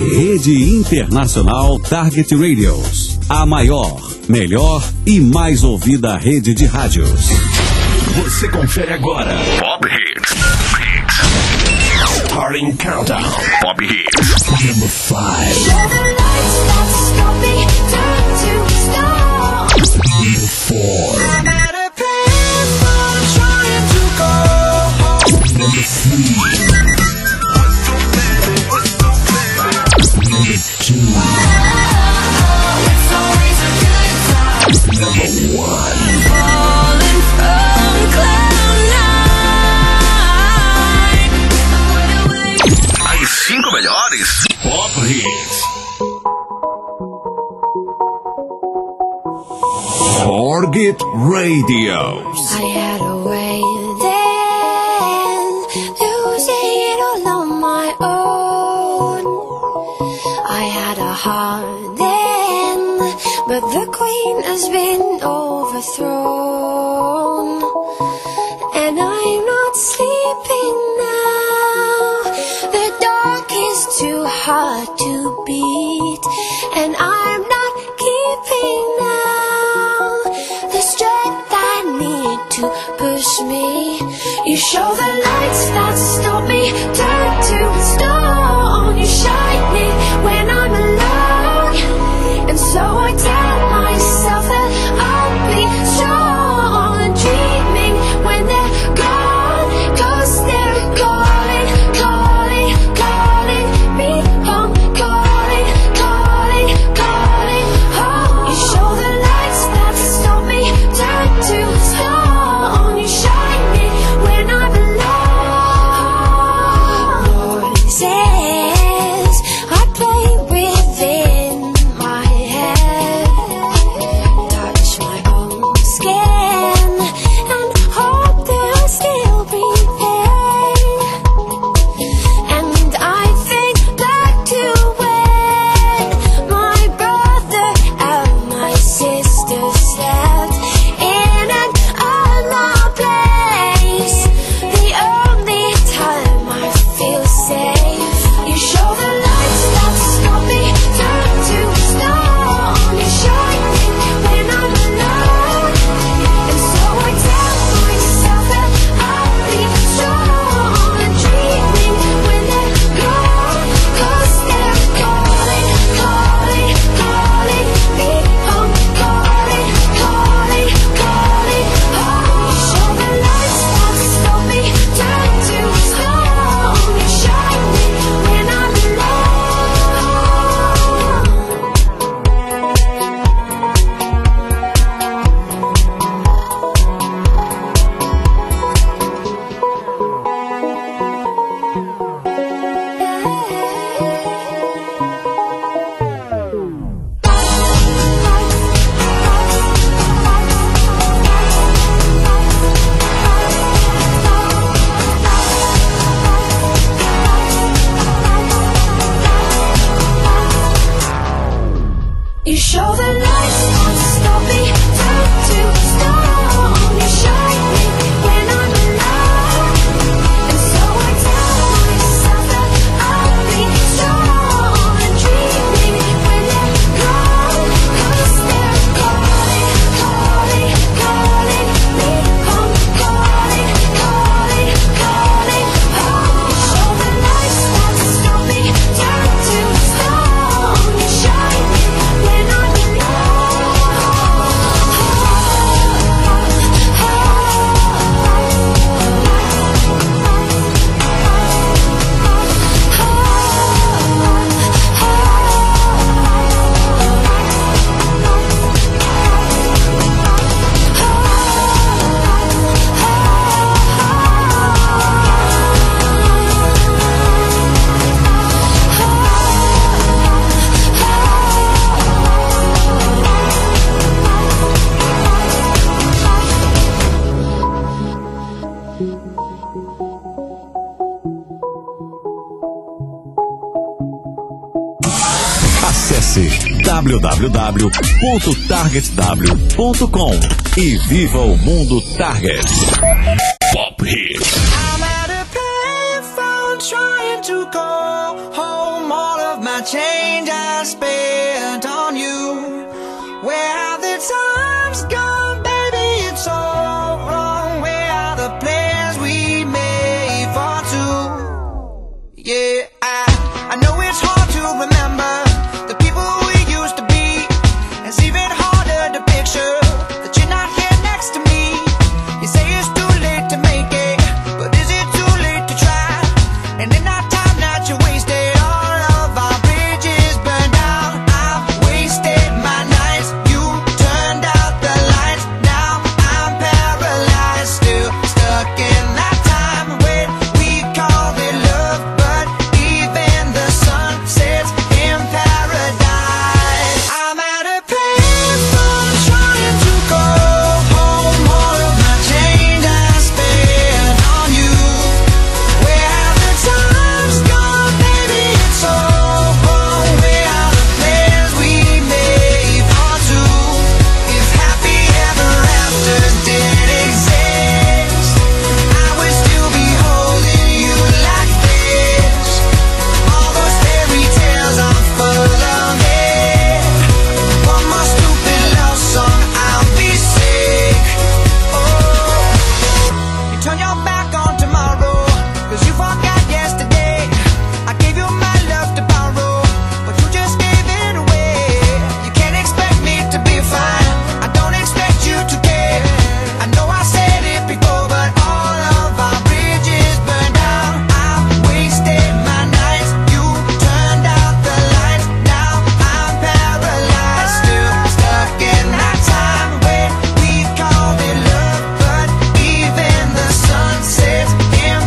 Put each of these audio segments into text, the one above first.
Rede Internacional Target Radios. A maior, melhor e mais ouvida rede de rádios. Você confere agora Pop Hits. Starting Countdown. Pop Hits. Number 5. Number 4. Number 3. Number 2. Number 1. Falling from cloud nine. As 5 melhores Pop Hits. Target Radios. I had a way then, losing it all on my own. I had a heart then, but the queen has been overthrown. And I'm not sleeping now. The dark is too hard to beat, and I'm not keeping now the strength I need to push me. You show the lights that stop me, turn to stone. You shine me when I'm alone, and so I tell myself that I'll be strong. And dreaming when they're gone, 'cause they're calling, calling, calling me home, calling, calling, calling home. You show the lights that stop me, turn to stone. You shine me when I'm alone. Voices I play within my head, touch my own skin, and hope they'll still be there. And I think back to when my brother and my sister slept in an unloved place. The only time I feel safe. You show the lights that stop me, turn to stone. You shine me when I'm alone, and so I tell myself that I'll be strong. And dreaming when they're gone, 'cause they're calling, calling, calling me home, calling, calling, calling home. You show the lights that stop me, turn to stone. You shine me when I'm You show the lights that stop me, turn to stone. You shine me when I'm alone, and so I tell myself that I'll be strong. And dreaming when they're gone, 'cause they're calling, calling, calling me home, calling, calling, calling home. You show the lights that stop me, turn to stone. You shine me when I'm Acesse www.targetw.com e viva o mundo Target. Pop Hits. I'm at a payphone trying to call home. All of my change I spent on you. Where have the times gone, baby? It's all wrong. Where are the plans we made for two? Yeah, I know it's hard to remember the people we used to be. It's even harder to picture that you're not here next to me. You say it's too late to make it, but is it too late to try? And in that time that you wasted, all of our bridges burned out. I've wasted my nights, you turned out the lights. Now I'm paralyzed, still stuck in that time when we called it love. But even the sun sets in paradise. I'm at a payphone trying to go home. All of my change I spent on you. Where have the times gone, baby? It's all wrong. Where are the plans we made for two? If happy ever after did exist, I would still be holding you like this. All those fairy tales are full of it. One more stupid love song, I'll be sick. Oh, you turn your back on tomorrow, 'cause you forgot yesterday. I gave you my love to borrow, but you just gave it away. You can't expect me to be fine, I don't expect you to care. I know I said it before, but all of our bridges burned out. I've wasted my nights, you turned out the lights. Now I'm paralyzed, still stuck in that time when we called it love. But even the sun sets in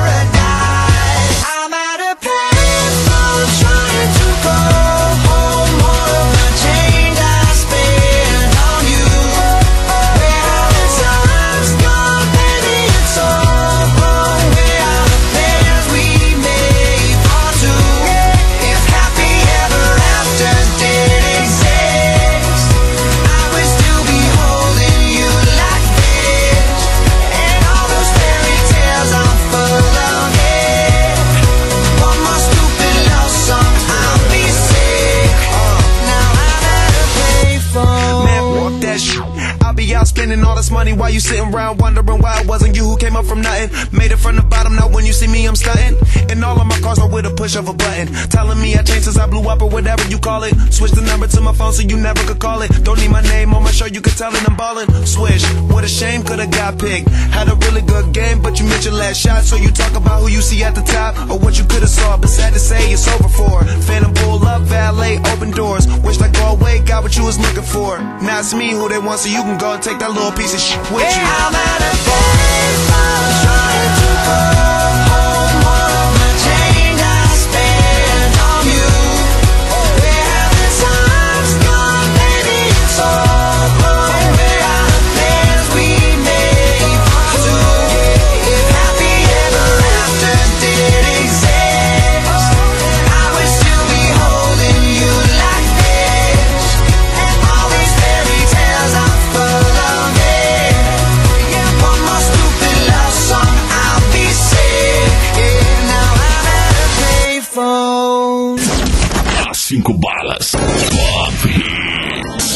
paradise. I'm at a payphone trying to go home. All of my change I spent on you. Where are the times gone, baby? It's all wrong. Where are the plans we made for two? If happy ever after did exist, I would still be holding you like this. And all those fairy tales are full of it. One more stupid love song, I'll be sick. Now I'm at a payphone. Man, walk that shit. I'll be out spending all this money while you sitting around wondering why it wasn't you who came up from nothing. Made it from the bottom, now when you see me I'm stunting. And all of my cars are with a push of a button, telling me I changed since I blew up or whatever you call it. Switch the number to my phone so you never could call it. Don't need my name on my shirt, you could tell it I'm ballin'. Swish, what a shame, could've got picked. Had a really good game, but you missed your last shot. So you talk about who you see at the top or what you could've saw, but sad to say it's over for. Phantom pull up, valet, open doors. Wished I go away, got what you was looking for. Now it's me who they want, so you can go and take that little piece of shit with you. I'm at a payphone trying to go home. All of my change I spent on you. Where have the times gone, baby? It's all wrong. Where are the plans we made for two? If happy ever after did exist, I would still be holding you like this. And all these fairy tales are full of it. Yeah, one more stupid love song, I'll be sick. Yeah, now I'm at a payphone. As 5 balas. Pop Hits.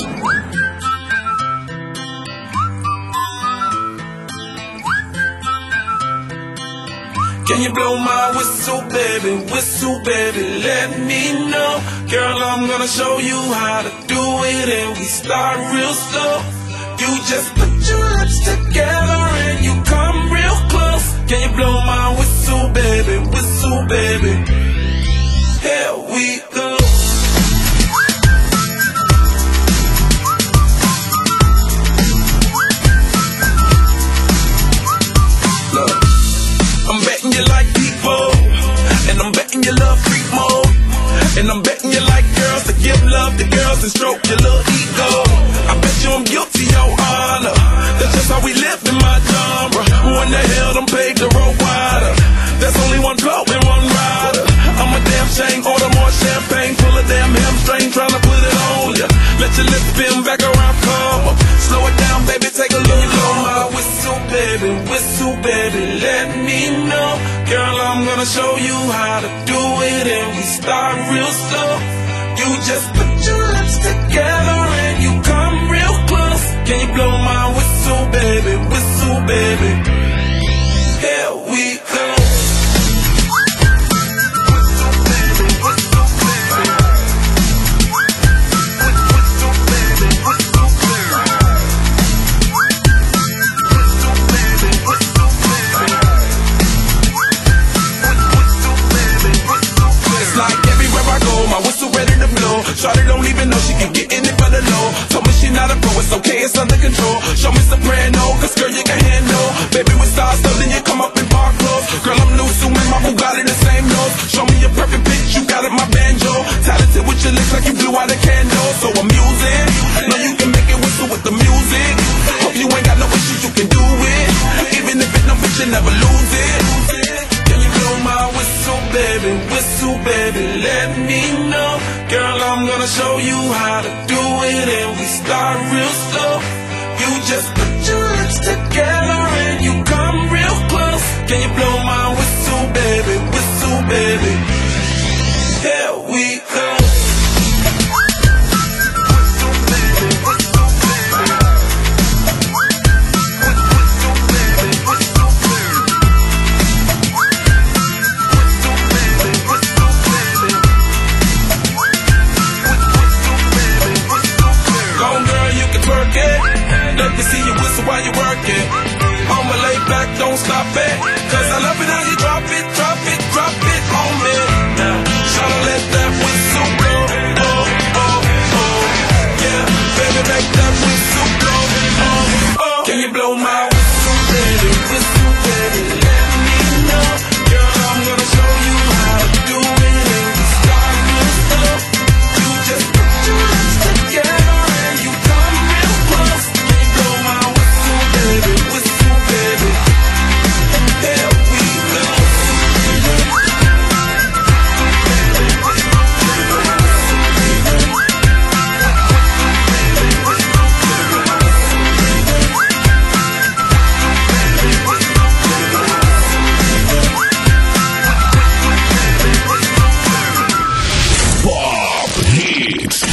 Can you blow my whistle, baby, let me know. Girl, I'm gonna show you how to do it, and we start real slow. You just put your lips together and you come real close. Can you blow my whistle, baby? Here we go. Look, I'm betting you like people, and I'm betting you love freak mode, and I'm betting you like girls to give love to girls and stroke your little ego. I bet you I'm guilty, your honor. That's just how we live in my genre. Who in the hell done paved the road wider? There's only one blow and one rider. I'm a damn shame, order more champagne, pull a damn hamstring, tryna put it on ya. Let your lips spin back around, come up. Slow it down, baby, take a look. Blow my whistle, baby, let me know. Girl, I'm gonna show you how to do it, and we start real slow. You just put your lips together and you come real close. Can you blow my whistle, baby, whistle, baby? Here we go. Shawty don't even know she can get in it for the low. Told me she not a pro, it's okay, it's under control. Show me soprano, cause girl you can handle. Baby with stars, so then you come up in park clothes. Girl I'm new, so my Bugatti the same nose. Show me a perfect pitch, you got it, my banjo. Talented with your lips like you blew out a candle. So I'm using, know you can make it whistle with the music. Hope you ain't got no issues, you can do it. Even if it no bitch, you never lose it. Can you blow my whistle, baby, let me know. Girl, I'm gonna show you how to do it, and we start real slow. You just put your lips together and you come real close. Can you blow my whistle, baby? Here we go. Let me see you whistle while you work it. I'ma lay back, don't stop it. Cause I love it how you drop it on me. Now, tryna let that whistle blow. Yeah, baby, make that whistle blow. Can you blow my whistle, baby? Let me know. Girl, I'm gonna show you how to do it, and we start real slow. You just put your lips together and you come real close. Whistle, baby. Here we go. Pop Hits.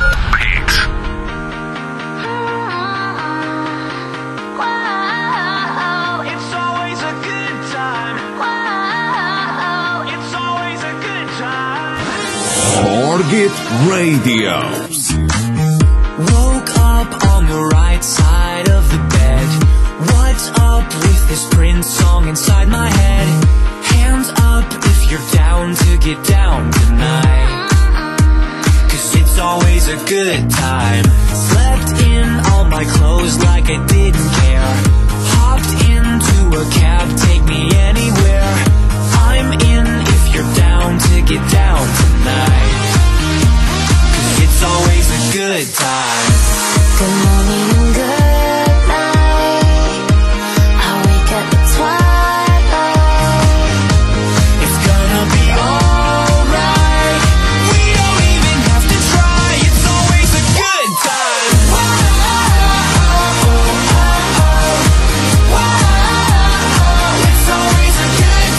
Target Radio. Woke up on the right side of the bed. What's up with this Prince song inside my head? Hands up if you're down to get down tonight. Cause it's always a good time. Slept in all my clothes like I didn't care. Hopped into a cab, take me anywhere. I'm in if you're down to get down tonight. It's always a good time. Good morning and good night. I wake up at twilight. It's gonna be alright. We don't even have to try. It's always a good time. It's always a good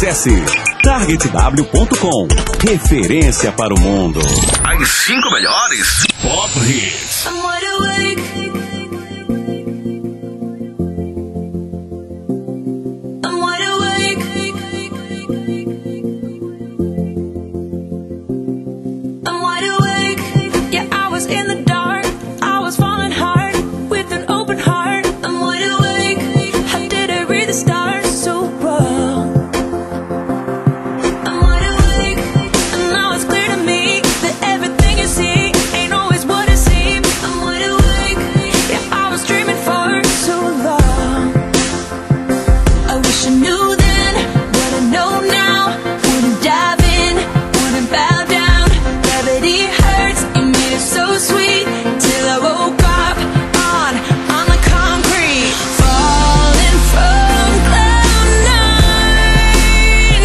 Acesse targetw.com. Referência para o mundo. As 5 melhores Pop Hits. I'm wide awake. I'm wide awake. I'm wide awake. Yeah, I was in the dark. I was falling hard with an open heart. I'm wide awake. How did I read the stars so wrong? I'm wide awake, and now it's clear to me that everything you see ain't always what it seems. I'm wide awake. Yeah, I was dreaming for so long. I wish I knew then what I know now. Wouldn't dive in, wouldn't bow down. Gravity hurts, you made it so sweet. Till I woke up on the concrete, falling from cloud nine,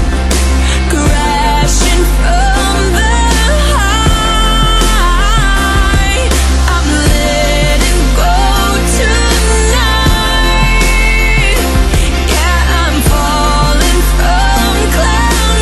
crashing from the high. I'm letting go tonight. Yeah, I'm falling from cloud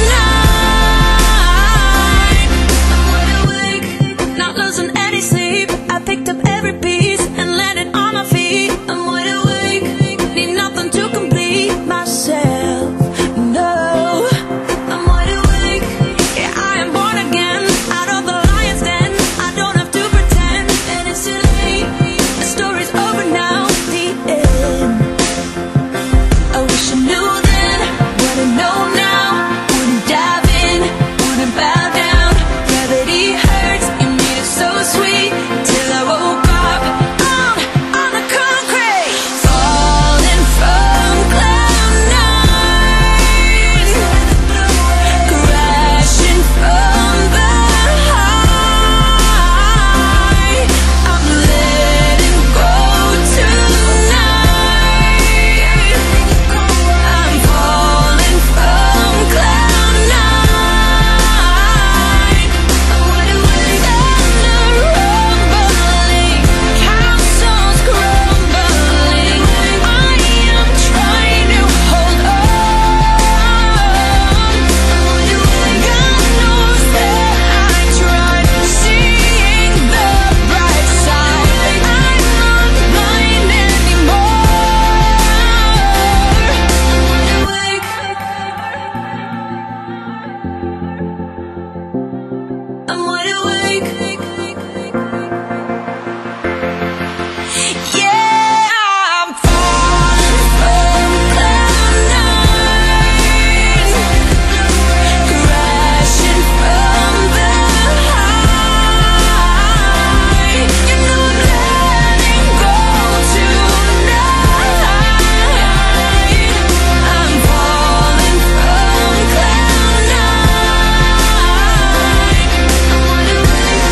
nine. I'm wide awake, not losing any sleep. I picked up every piece and landed on my feet. I'm wide awake, need nothing to complete myself. No, I'm wide awake. Yeah, I am born again, out of the lion's den. I don't have to pretend, and it's too late. The story's over now, the end. I wish I knew then what I know now. Wouldn't dive in, wouldn't bow down. Gravity hurts, you made it so sweet. Till I woke up on the concrete, falling from cloud nine, crashing from the high. I'm letting go tonight. I'm falling from cloud nine. I'm wide awake, thunder rumbling, castles crumbling. I am trying to hold on. I'm wide awake, God knows that I tried seeing the bright side. I'm not blind anymore. I'm wide awake. I'm wide awake. Yeah, I'm falling from cloud nine, crashing from the high. You know I'm letting go tonight. I'm falling from cloud nine. I'm wide awake.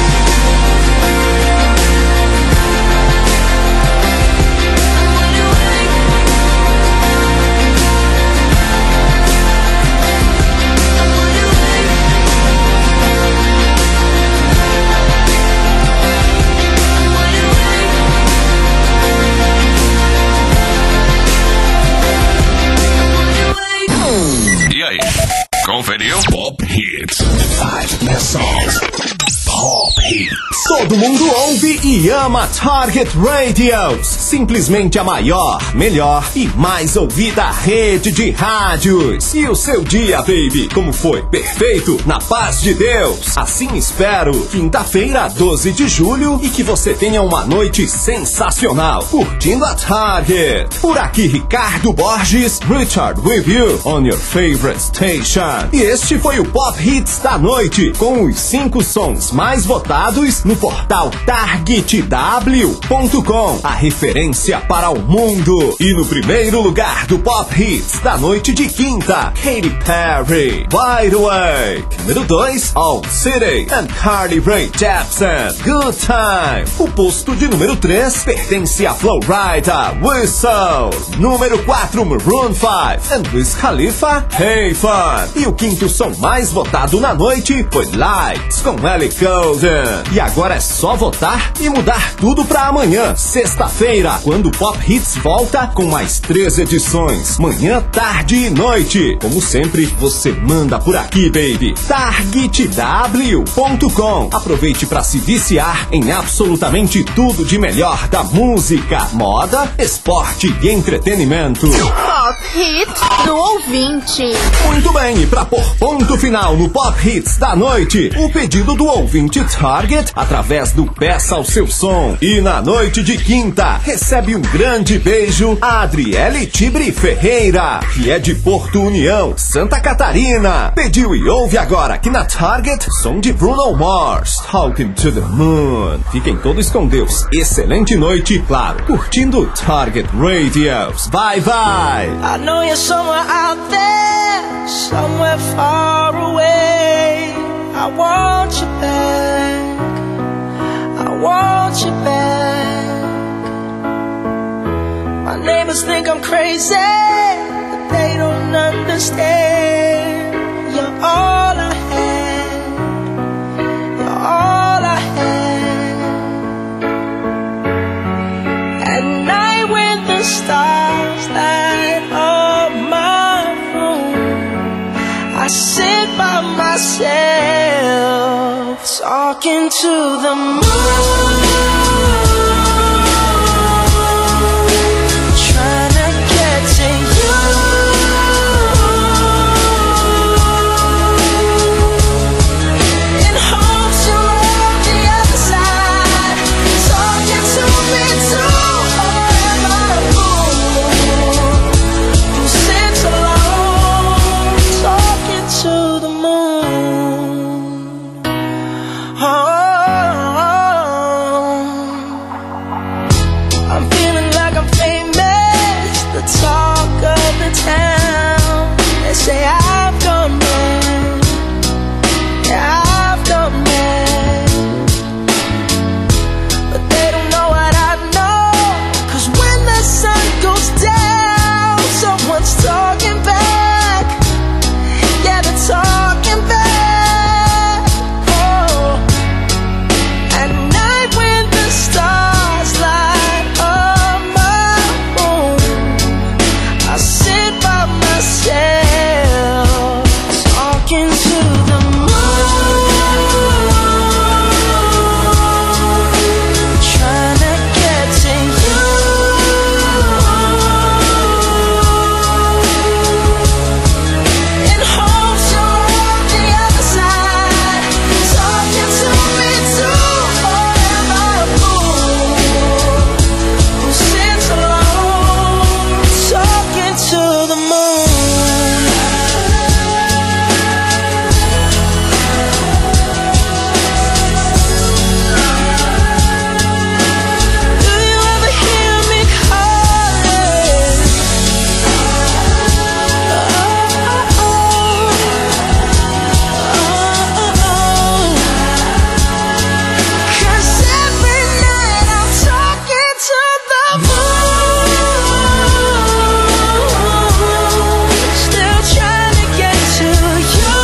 E aí, conferiu? Pop Hits. 5 best songs. Pop Hits. Todo mundo ouve e ama Target Radios. Simplesmente a maior, melhor e mais ouvida rede de rádios. E o seu dia, baby, como foi? Perfeito? Na paz de Deus. Assim espero. Quinta-feira, 12 de julho, e que você tenha uma noite sensacional, curtindo a Target. Por aqui, Ricardo Borges, Richard with you on your favorite station. E este foi o Pop Hits da noite, com os 5 sons mais votados no portal targetw.com, a referência para o mundo. E no primeiro lugar do Pop Hits da noite de quinta, Katy Perry, Wide Awake. Número 2, All City and Carly Rae Jepsen, Good Time. O posto de número 3 pertence a Flo Rida, Whistle. Número 4, Maroon 5 and Wiz Khalifa, Hey Fun. E o quinto som mais votado na noite foi Lights, com Ellie Goulding. E agora é só votar e mudar tudo pra amanhã, sexta-feira, quando o Pop Hits volta com mais 3 edições, manhã, tarde e noite. Como sempre, você manda por aqui, baby. TargetW.com. Aproveite pra se viciar em absolutamente tudo de melhor da música, moda, esporte e entretenimento. Pop Hits do ouvinte. Muito bem, e pra pôr ponto final no Pop Hits da noite, o pedido do ouvinte Target através do Peça ao Seu Som. E na noite de quinta, recebe um grande beijo a Adriele Tibre Ferreira, que é de Porto União, Santa Catarina. Pediu e ouve agora aqui na Target, som de Bruno Mars, Talking to the Moon. Fiquem todos com Deus. Excelente noite, claro, curtindo Target Radios. Bye, bye. I know you're somewhere out there, somewhere far away. I want you back, I want you back. My neighbors think I'm crazy, but they don't understand. You're all I had, you're all I had. At night when the stars light up my room, I sit by myself, talking to the moon, trying to get to you, in hopes you're on the other side, talking to me too. Am I a fool who sits alone, talking to the moon? Oh, I'm feeling like I'm famous, the talk of the town. They say I've gone mad, yeah, I've gone mad, but they don't know what I know. 'Cause when the sun goes down, someone's talking back, yeah, they're talking back. Oh, at night when the stars light up my room, I sit by myself, talking to the moon, trying to get to you, in hopes you're on the other side, talking to me too. Or am I a fool who sits alone, talking to the moon? Do you ever hear me calling? Cause every night I'm talking to the moon, still trying to get to you,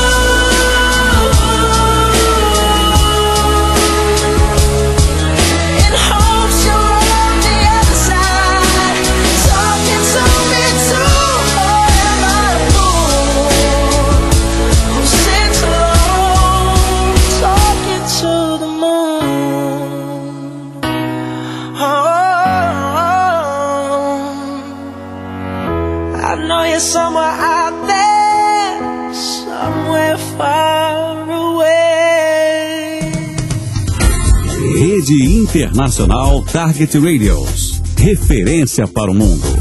in hopes you're on the other side, talking to me too. Or am I a fool who sits alone, talking to the moon? Oh, I know you're somewhere out there, somewhere far away. Rede Internacional Target Radios. Referência para o mundo.